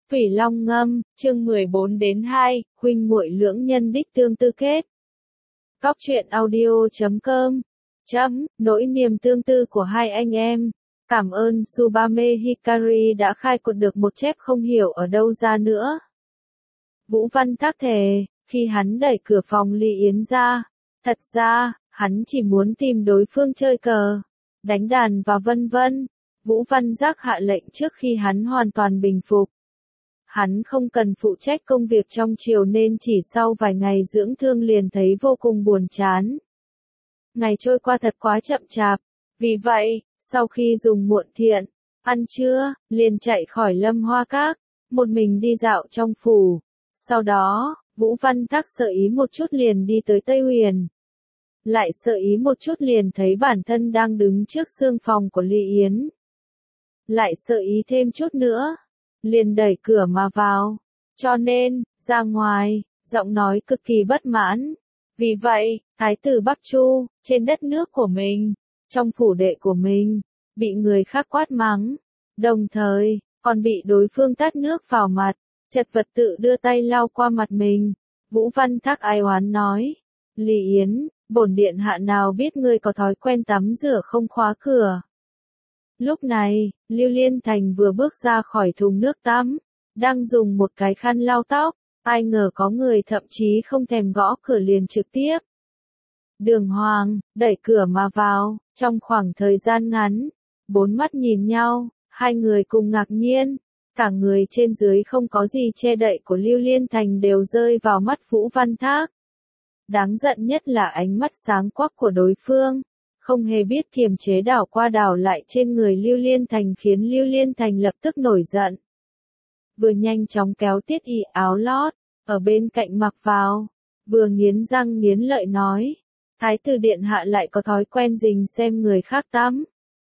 Thủy Long Ngâm, chương 14-2, huynh muội lưỡng nhân đích tương tư kết. Góc truyện audio.com. Nỗi niềm tương tư của hai anh em. Cảm ơn Tsubame Hikari đã khai quật được một chép không hiểu ở đâu ra nữa. Vũ Văn Thác thề, khi hắn đẩy cửa phòng Ly Yến ra, thật ra, hắn chỉ muốn tìm đối phương chơi cờ, đánh đàn và vân vân. Vũ Văn Giác hạ lệnh trước khi hắn hoàn toàn bình phục. Hắn không cần phụ trách công việc trong triều nên chỉ sau vài ngày dưỡng thương liền thấy vô cùng buồn chán. Ngày trôi qua thật quá chậm chạp, vì vậy, sau khi dùng muộn thiện, ăn trưa, liền chạy khỏi Lâm Hoa Các, một mình đi dạo trong phủ. Sau đó, Vũ Văn Thác sợ ý một chút liền đi tới Tây Huyền. Lại sợ ý một chút liền thấy bản thân đang đứng trước xương phòng của Ly Yến. Lại sợ ý thêm chút nữa, liền đẩy cửa mà vào. Cho nên, ra ngoài, giọng nói cực kỳ bất mãn. Vì vậy, Thái tử Bắc Chu, trên đất nước của mình, trong phủ đệ của mình, bị người khác quát mắng. Đồng thời, còn bị đối phương tát nước vào mặt, chật vật tự đưa tay lau qua mặt mình. Vũ Văn Thác ai oán nói, Ly Yến, bổn điện hạ nào biết ngươi có thói quen tắm rửa không khóa cửa. Lúc này, Lưu Liên Thành vừa bước ra khỏi thùng nước tắm, đang dùng một cái khăn lau tóc, ai ngờ có người thậm chí không thèm gõ cửa liền trực tiếp. Đường Hoàng, đẩy cửa mà vào, trong khoảng thời gian ngắn, bốn mắt nhìn nhau, hai người cùng ngạc nhiên, cả người trên dưới không có gì che đậy của Lưu Liên Thành đều rơi vào mắt Vũ Văn Thác. Đáng giận nhất là ánh mắt sáng quắc của đối phương. Không hề biết kiềm chế đảo qua đảo lại trên người Lưu Liên Thành khiến Lưu Liên Thành lập tức nổi giận. Vừa nhanh chóng kéo tiết y áo lót, ở bên cạnh mặc vào, vừa nghiến răng nghiến lợi nói, Thái tử điện hạ lại có thói quen rình xem người khác tắm.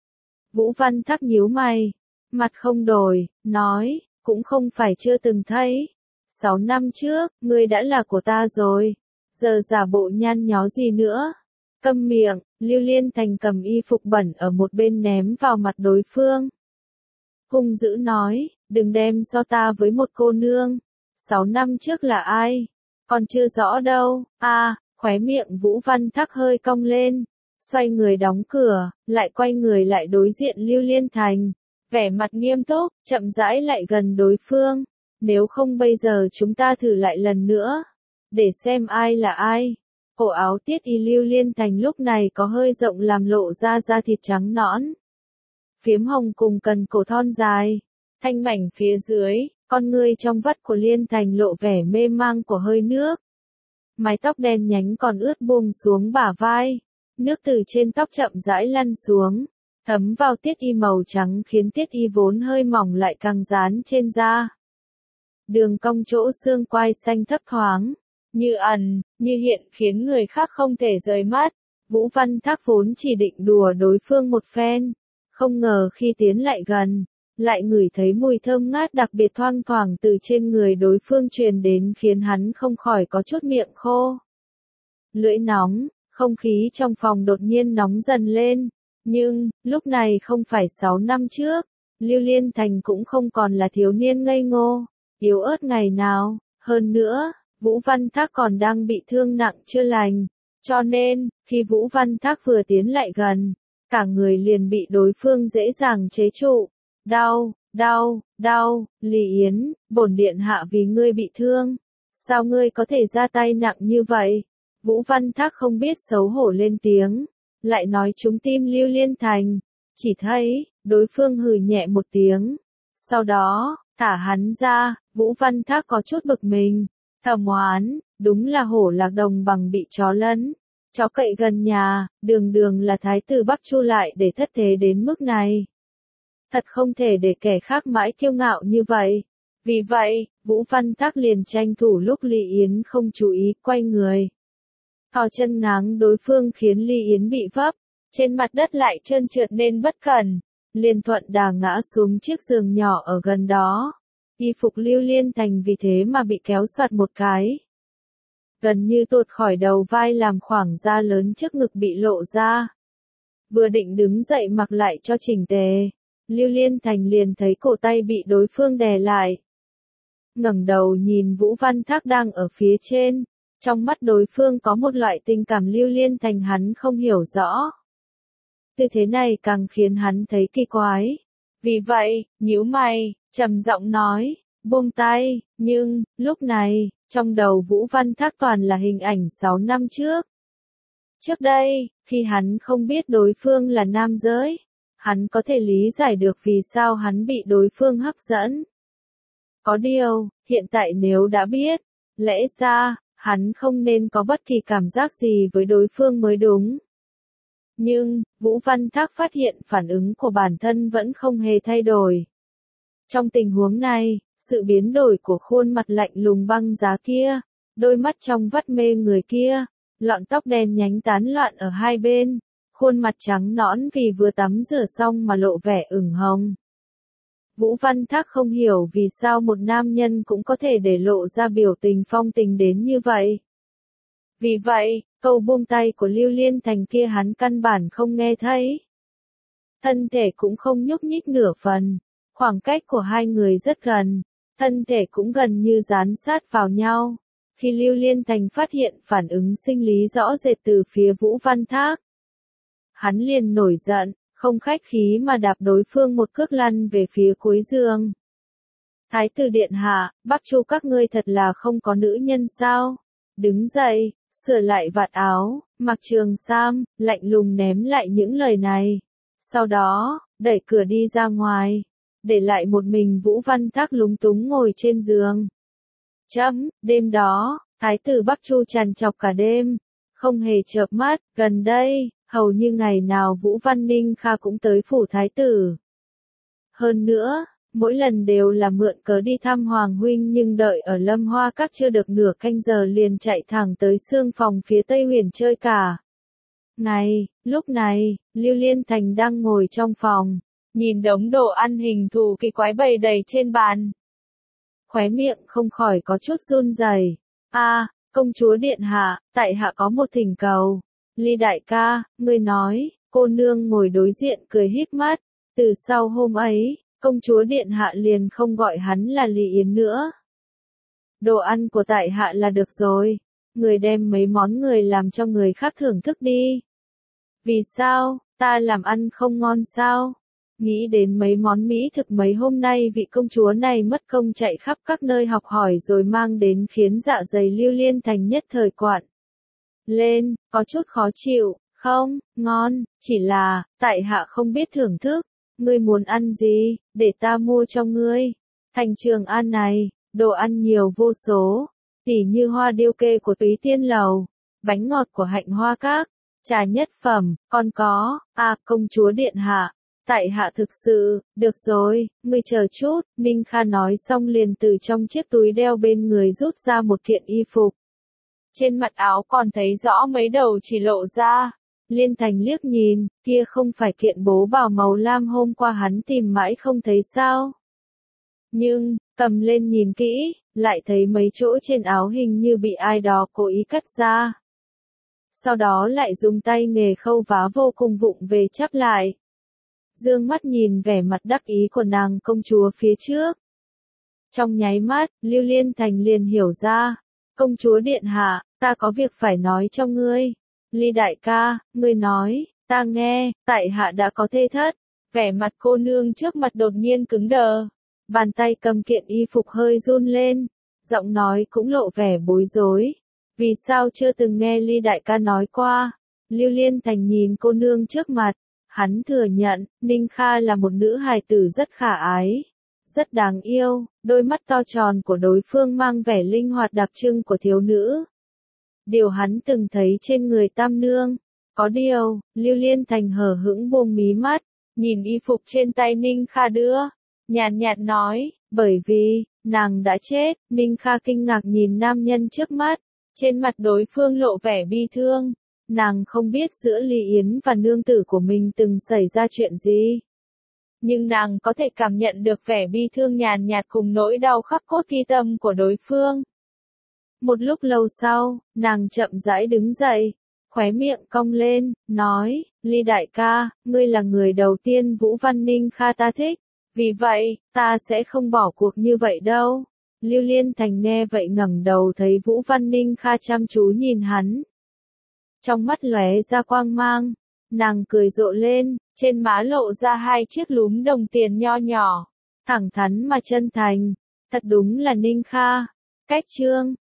Vũ Văn Thác nhíu mày, mặt không đổi, nói, cũng không phải chưa từng thấy. 6 năm trước, ngươi đã là của ta rồi, giờ giả bộ nhăn nhó gì nữa. Câm miệng, Lưu Liên Thành cầm y phục bẩn ở một bên ném vào mặt đối phương. Hung dữ nói, đừng đem so ta với một cô nương. 6 năm trước là ai? Còn chưa rõ đâu. Khóe miệng Vũ Văn Thác hơi cong lên. Xoay người đóng cửa, lại quay người lại đối diện Lưu Liên Thành. Vẻ mặt nghiêm túc, chậm rãi lại gần đối phương. Nếu không bây giờ chúng ta thử lại lần nữa. Để xem ai là ai. Cổ áo tiết y Lưu Liên Thành lúc này có hơi rộng làm lộ ra da thịt trắng nõn. Phiếm hồng cùng cần cổ thon dài. Thanh mảnh phía dưới, con ngươi trong vắt của Liên Thành lộ vẻ mê mang của hơi nước. Mái tóc đen nhánh còn ướt buông xuống bả vai. Nước từ trên tóc chậm rãi lăn xuống, thấm vào tiết y màu trắng khiến tiết y vốn hơi mỏng lại càng dán trên da. Đường cong chỗ xương quai xanh thấp thoáng, như ẩn, như hiện khiến người khác không thể rời mắt. Vũ Văn Thác vốn chỉ định đùa đối phương một phen, không ngờ khi tiến lại gần, lại ngửi thấy mùi thơm ngát đặc biệt thoang thoảng từ trên người đối phương truyền đến khiến hắn không khỏi có chút miệng khô. Lưỡi nóng, không khí trong phòng đột nhiên nóng dần lên, nhưng, lúc này không phải 6 năm trước, Lưu Liên Thành cũng không còn là thiếu niên ngây ngô, yếu ớt ngày nào, hơn nữa. Vũ Văn Thác còn đang bị thương nặng chưa lành, cho nên, khi Vũ Văn Thác vừa tiến lại gần, cả người liền bị đối phương dễ dàng chế trụ. Đau, Ly Yến, bổn điện hạ vì ngươi bị thương. Sao ngươi có thể ra tay nặng như vậy? Vũ Văn Thác không biết xấu hổ lên tiếng, lại nói trúng tim Lưu Liên Thành. Chỉ thấy, đối phương hừ nhẹ một tiếng. Sau đó, thả hắn ra, Vũ Văn Thác có chút bực mình. Thầm oán, đúng là hổ lạc đồng bằng bị chó lấn. Chó cậy gần nhà, đường là Thái tử Bắc Chu lại để thất thế đến mức này. Thật không thể để kẻ khác mãi kiêu ngạo như vậy. Vì vậy, Vũ Văn Thác liền tranh thủ lúc Ly Yến không chú ý quay người. Thò chân ngáng đối phương khiến Ly Yến bị vấp, trên mặt đất lại trơn trượt nên bất cẩn. Liền thuận đà ngã xuống chiếc giường nhỏ ở gần đó. Y phục Lưu Liên Thành vì thế mà bị kéo soạt một cái. Gần như tuột khỏi đầu vai làm khoảng da lớn trước ngực bị lộ ra. Vừa định đứng dậy mặc lại cho chỉnh tề, Lưu Liên Thành liền thấy cổ tay bị đối phương đè lại. ngẩng đầu nhìn Vũ Văn Thác đang ở phía trên. Trong mắt đối phương có một loại tình cảm Lưu Liên Thành hắn không hiểu rõ. Tư thế này càng khiến hắn thấy kỳ quái. Vì vậy, nhíu mày, trầm giọng nói, buông tay, nhưng, lúc này, trong đầu Vũ Văn Thác toàn là hình ảnh 6 năm trước. Trước đây, khi hắn không biết đối phương là nam giới, hắn có thể lý giải được vì sao hắn bị đối phương hấp dẫn. Có điều, hiện tại nếu đã biết, lẽ ra, hắn không nên có bất kỳ cảm giác gì với đối phương mới đúng. Nhưng, Vũ Văn Thác phát hiện phản ứng của bản thân vẫn không hề thay đổi. Trong tình huống này, sự biến đổi của khuôn mặt lạnh lùng băng giá kia, đôi mắt trong vắt mê người kia, lọn tóc đen nhánh tán loạn ở hai bên, khuôn mặt trắng nõn vì vừa tắm rửa xong mà lộ vẻ ửng hồng. Vũ Văn Thác không hiểu vì sao một nam nhân cũng có thể để lộ ra biểu tình phong tình đến như vậy. Vì vậy, câu buông tay của Lưu Liên Thành kia hắn căn bản không nghe thấy. Thân thể cũng không nhúc nhích nửa phần, khoảng cách của hai người rất gần, thân thể cũng gần như dán sát vào nhau. Khi Lưu Liên Thành phát hiện phản ứng sinh lý rõ rệt từ phía Vũ Văn Thác, hắn liền nổi giận, không khách khí mà đạp đối phương một cước lăn về phía cuối giường. Thái tử điện hạ, Bắc Chu các ngươi thật là không có nữ nhân sao? Đứng dậy, sửa lại vạt áo, mặc trường sam, lạnh lùng ném lại những lời này. Sau đó, đẩy cửa đi ra ngoài, để lại một mình Vũ Văn Thác lúng túng ngồi trên giường. Đêm đó, Thái tử Bắc Chu trằn trọc cả đêm, không hề chợp mắt. Gần đây, hầu như ngày nào Vũ Văn Ninh Kha cũng tới phủ Thái tử. Hơn nữa, mỗi lần đều là mượn cớ đi thăm Hoàng huynh, nhưng đợi ở Lâm Hoa Các chưa được nửa canh giờ liền chạy thẳng tới xương phòng phía Tây Huyền chơi cả. Lúc này, Lưu Liên Thành đang ngồi trong phòng, nhìn đống đồ ăn hình thù kỳ quái bày đầy trên bàn. Khóe miệng không khỏi có chút run rẩy. Công chúa điện hạ, tại hạ có một thỉnh cầu. Ly đại ca, ngươi nói, cô nương ngồi đối diện cười híp mắt. Từ sau hôm ấy, công chúa điện hạ liền không gọi hắn là Lý Yến nữa. Đồ ăn của tại hạ là được rồi. Người đem mấy món người làm cho người khác thưởng thức đi. Vì sao, ta làm ăn không ngon sao? Nghĩ đến mấy món mỹ thực mấy hôm nay vị công chúa này mất công chạy khắp các nơi học hỏi rồi mang đến, khiến dạ dày Lưu Liên Thành nhất thời quặn lên, có chút khó chịu. Không, ngon, chỉ là, tại hạ không biết thưởng thức. Ngươi muốn ăn gì, để ta mua cho ngươi. Thành Trường An này, đồ ăn nhiều vô số, tỉ như hoa điêu kê của Túy Tiên Lầu, bánh ngọt của Hạnh Hoa Các, trà nhất phẩm, còn có, công chúa điện hạ. Tại hạ thực sự, được rồi, ngươi chờ chút. Ninh Kha nói xong liền từ trong chiếc túi đeo bên người rút ra một kiện y phục. Trên mặt áo còn thấy rõ mấy đầu chỉ lộ ra. Liên Thành liếc nhìn, kia không phải kiện bố bào màu lam hôm qua hắn tìm mãi không thấy sao? Nhưng, cầm lên nhìn kỹ, lại thấy mấy chỗ trên áo hình như bị ai đó cố ý cắt ra. Sau đó lại dùng tay nghề khâu vá vô cùng vụng về chắp lại. Dương mắt nhìn vẻ mặt đắc ý của nàng công chúa phía trước. Trong nháy mắt, Lưu Liên Thành liền hiểu ra. Công chúa điện hạ, ta có việc phải nói cho ngươi. Ly đại ca, ngươi nói, ta nghe, tại hạ đã có thê thất. Vẻ mặt cô nương trước mặt đột nhiên cứng đờ. Bàn tay cầm kiện y phục hơi run lên. Giọng nói cũng lộ vẻ bối rối. Vì sao chưa từng nghe Ly đại ca nói qua? Lưu Liên Thành nhìn cô nương trước mặt. Hắn thừa nhận, Ninh Kha là một nữ hài tử rất khả ái, rất đáng yêu, đôi mắt to tròn của đối phương mang vẻ linh hoạt đặc trưng của thiếu nữ. Điều hắn từng thấy trên người Tam Nương. Có điều, Lưu Liên Thành hờ hững buông mí mắt, nhìn y phục trên tay Ninh Kha đưa, nhàn nhạt nói, bởi vì, nàng đã chết. Ninh Kha kinh ngạc nhìn nam nhân trước mắt, trên mặt đối phương lộ vẻ bi thương. Nàng không biết giữa Lý Yến và nương tử của mình từng xảy ra chuyện gì. Nhưng nàng có thể cảm nhận được vẻ bi thương nhàn nhạt cùng nỗi đau khắc cốt ghi tâm của đối phương. Một lúc lâu sau, nàng chậm rãi đứng dậy, khóe miệng cong lên, nói, Ly đại ca, ngươi là người đầu tiên Vũ Văn Ninh Kha ta thích, vì vậy, ta sẽ không bỏ cuộc như vậy đâu. Lưu Liên Thành nghe vậy ngẩng đầu thấy Vũ Văn Ninh Kha chăm chú nhìn hắn. Trong mắt lóe ra quang mang, nàng cười rộ lên, trên má lộ ra hai chiếc lúm đồng tiền nho nhỏ, thẳng thắn mà chân thành, thật đúng là Ninh Kha. Cách chương